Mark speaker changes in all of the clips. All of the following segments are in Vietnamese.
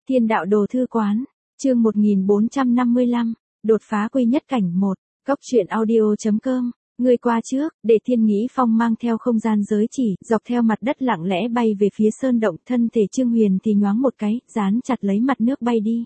Speaker 1: Thiên đạo đồ thư quán, chương 1455, đột phá quy nhất cảnh 1, Cốc truyện audio.com, người qua trước, để Thiên Nghĩ Phong mang theo không gian giới chỉ, dọc theo mặt đất lặng lẽ bay về phía sơn động, thân thể Trương Huyền thì nhoáng một cái, dán chặt lấy mặt nước bay đi.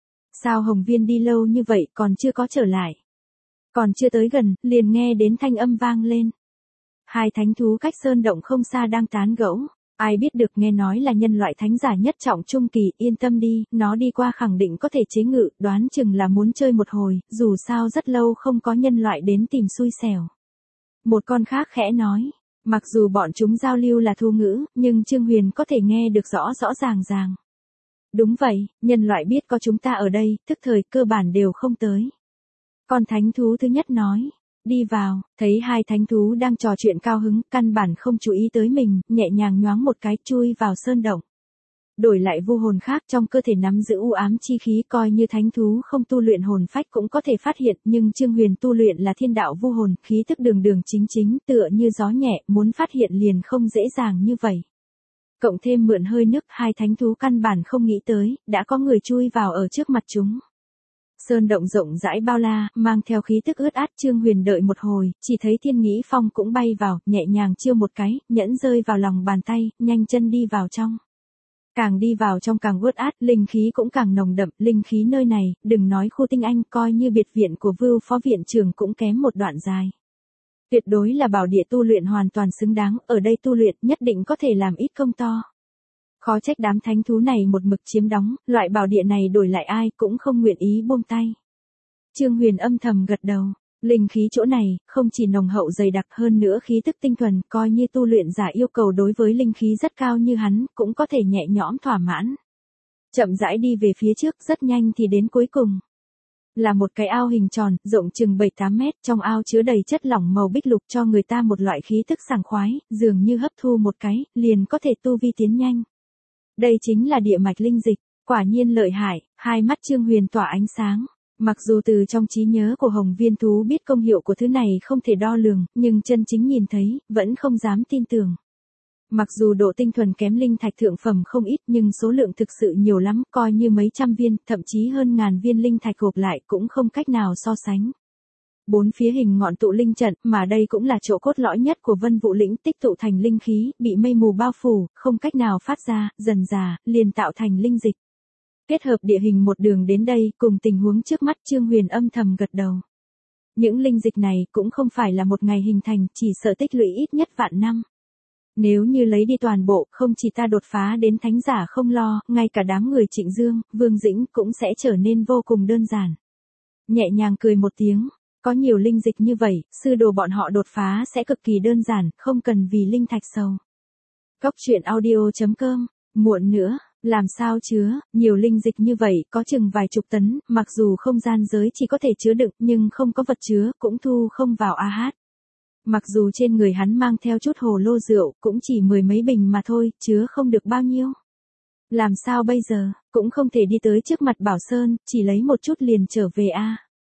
Speaker 1: Sao Hồng Viên đi lâu như vậy còn chưa có trở lại? Còn chưa tới gần, liền nghe đến thanh âm vang lên. Hai thánh thú cách sơn động không xa đang tán gẫu. Ai biết được, nghe nói là nhân loại thánh giả nhất trọng trung kỳ, yên tâm đi, nó đi qua khẳng định có thể chế ngự, đoán chừng là muốn chơi một hồi, dù sao rất lâu không có nhân loại đến tìm xui xẻo. Một con khác khẽ nói, mặc dù bọn chúng giao lưu là thu ngữ, nhưng Trương Huyền có thể nghe được rõ rõ ràng ràng. Đúng vậy, nhân loại biết có chúng ta ở đây, tức thời cơ bản đều không tới. Con thánh thú thứ nhất nói. Đi vào, thấy hai thánh thú đang trò chuyện cao hứng, căn bản không chú ý tới mình, nhẹ nhàng nhoáng một cái chui vào sơn động. Đổi lại vu hồn khác trong cơ thể nắm giữ u ám chi khí, coi như thánh thú không tu luyện hồn phách cũng có thể phát hiện, nhưng Trương Huyền tu luyện là thiên đạo vu hồn, khí thức đường đường chính chính, tựa như gió nhẹ, muốn phát hiện liền không dễ dàng như vậy. Cộng thêm mượn hơi nước, hai thánh thú căn bản không nghĩ tới, đã có người chui vào ở trước mặt chúng. Sơn động rộng rãi bao la, mang theo khí tức ướt át. Trương Huyền đợi một hồi, chỉ thấy Thiên Nghĩ Phong cũng bay vào, nhẹ nhàng chiêu một cái, nhẫn rơi vào lòng bàn tay, nhanh chân đi vào trong. Càng đi vào trong càng ướt át, linh khí cũng càng nồng đậm, linh khí nơi này, đừng nói khu tinh anh, coi như biệt viện của Vưu phó viện trưởng cũng kém một đoạn dài. Tuyệt đối là bảo địa tu luyện hoàn toàn xứng đáng, ở đây tu luyện nhất định có thể làm ít công to. Khó trách đám thánh thú này một mực chiếm đóng, loại bảo địa này đổi lại ai cũng không nguyện ý buông tay. Trương Huyền âm thầm gật đầu, linh khí chỗ này, không chỉ nồng hậu dày đặc hơn nữa khí tức tinh thuần, coi như tu luyện giả yêu cầu đối với linh khí rất cao như hắn, cũng có thể nhẹ nhõm thỏa mãn. Chậm rãi đi về phía trước, rất nhanh thì đến cuối cùng. Là một cái ao hình tròn, rộng chừng 7-8 mét, trong ao chứa đầy chất lỏng màu bích lục cho người ta một loại khí tức sảng khoái, dường như hấp thu một cái, liền có thể tu vi tiến nhanh. Đây chính là địa mạch linh dịch, quả nhiên lợi hại, hai mắt Trương Huyền tỏa ánh sáng. Mặc dù từ trong trí nhớ của Hồng Viên thú biết công hiệu của thứ này không thể đo lường, nhưng chân chính nhìn thấy, vẫn không dám tin tưởng. Mặc dù độ tinh thuần kém linh thạch thượng phẩm không ít, nhưng số lượng thực sự nhiều lắm, coi như mấy trăm viên, thậm chí hơn ngàn viên linh thạch gộp lại cũng không cách nào so sánh. Bốn phía hình ngọn tụ linh trận, mà đây cũng là chỗ cốt lõi nhất của Vân Vũ Lĩnh, tích tụ thành linh khí, bị mây mù bao phủ, không cách nào phát ra, dần dà, liền tạo thành linh dịch. Kết hợp địa hình một đường đến đây, cùng tình huống trước mắt, Trương Huyền âm thầm gật đầu. Những linh dịch này cũng không phải là một ngày hình thành, chỉ sợ tích lũy ít nhất vạn năm. Nếu như lấy đi toàn bộ, không chỉ ta đột phá đến thánh giả không lo, ngay cả đám người Trịnh Dương, Vương Dĩnh cũng sẽ trở nên vô cùng đơn giản. Nhẹ nhàng cười một tiếng. Có nhiều linh dịch như vậy, sư đồ bọn họ đột phá sẽ cực kỳ đơn giản, không cần vì linh thạch sầu. Cốc truyện audio.com, muộn nữa, làm sao chứa, nhiều linh dịch như vậy, có chừng vài chục tấn, mặc dù không gian giới chỉ có thể chứa đựng, nhưng không có vật chứa, cũng thu không vào AH. Mặc dù trên người hắn mang theo chút hồ lô rượu, cũng chỉ 10 mấy bình mà thôi, chứa không được bao nhiêu. Làm sao bây giờ, cũng không thể đi tới trước mặt Bảo Sơn, chỉ lấy một chút liền trở về a.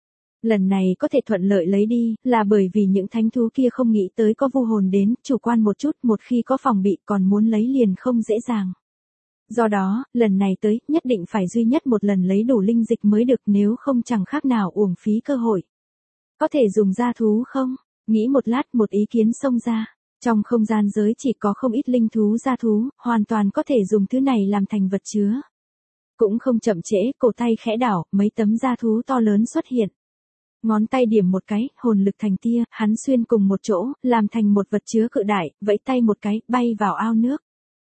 Speaker 1: Lần này có thể thuận lợi lấy đi, là bởi vì những thánh thú kia không nghĩ tới có vu hồn đến, chủ quan một chút, một khi có phòng bị còn muốn lấy liền không dễ dàng. Do đó, lần này tới, nhất định phải duy nhất một lần lấy đủ linh dịch mới được, nếu không chẳng khác nào uổng phí cơ hội. Có thể dùng da thú không? Nghĩ một lát, một ý kiến xông ra. Trong không gian giới chỉ có không ít linh thú da thú, hoàn toàn có thể dùng thứ này làm thành vật chứa. Cũng không chậm trễ, cổ tay khẽ đảo, mấy tấm da thú to lớn xuất hiện. Ngón tay điểm một cái, hồn lực thành tia, hắn xuyên cùng một chỗ, làm thành một vật chứa cự đại, vẫy tay một cái, bay vào ao nước.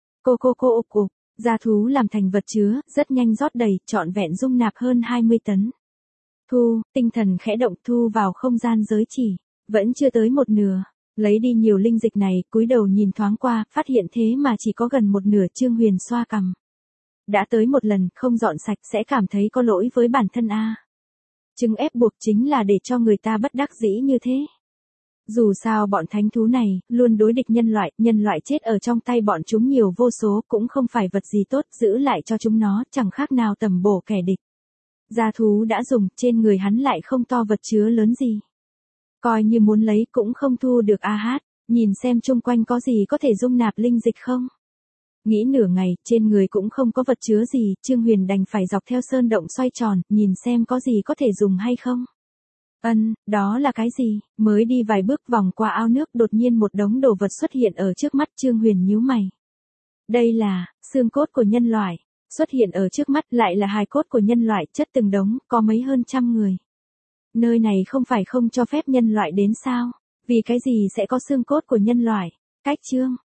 Speaker 1: Cô, da thú làm thành vật chứa, rất nhanh rót đầy, trọn vẹn dung nạp hơn 20 tấn. Tinh thần khẽ động, thu vào không gian giới chỉ, vẫn chưa tới một nửa. Lấy đi nhiều linh dịch này, cúi đầu nhìn thoáng qua, phát hiện thế mà chỉ có gần một nửa. Trương Huyền xoa cằm. Đã tới một lần, không dọn sạch sẽ cảm thấy có lỗi với bản thân a. Chứng ép buộc chính là để cho người ta bất đắc dĩ như thế. Dù sao bọn thánh thú này, luôn đối địch nhân loại chết ở trong tay bọn chúng nhiều vô số, cũng không phải vật gì tốt, giữ lại cho chúng nó, chẳng khác nào tầm bổ kẻ địch. Da thú đã dùng, trên người hắn lại không to vật chứa lớn gì. Coi như muốn lấy cũng không thu được AH, nhìn xem chung quanh có gì có thể dung nạp linh dịch không. Nghĩ nửa ngày, trên người cũng không có vật chứa gì, Trương Huyền đành phải dọc theo sơn động xoay tròn, nhìn xem có gì có thể dùng hay không. Đó là cái gì? Mới đi vài bước vòng qua ao nước đột nhiên một đống đồ vật xuất hiện ở trước mắt Trương Huyền nhíu mày. Đây là, xương cốt của nhân loại. Xuất hiện ở trước mắt lại là hài cốt của nhân loại chất từng đống, có mấy hơn trăm người. Nơi này không phải không cho phép nhân loại đến sao? Vì cái gì sẽ có xương cốt của nhân loại? Cách chương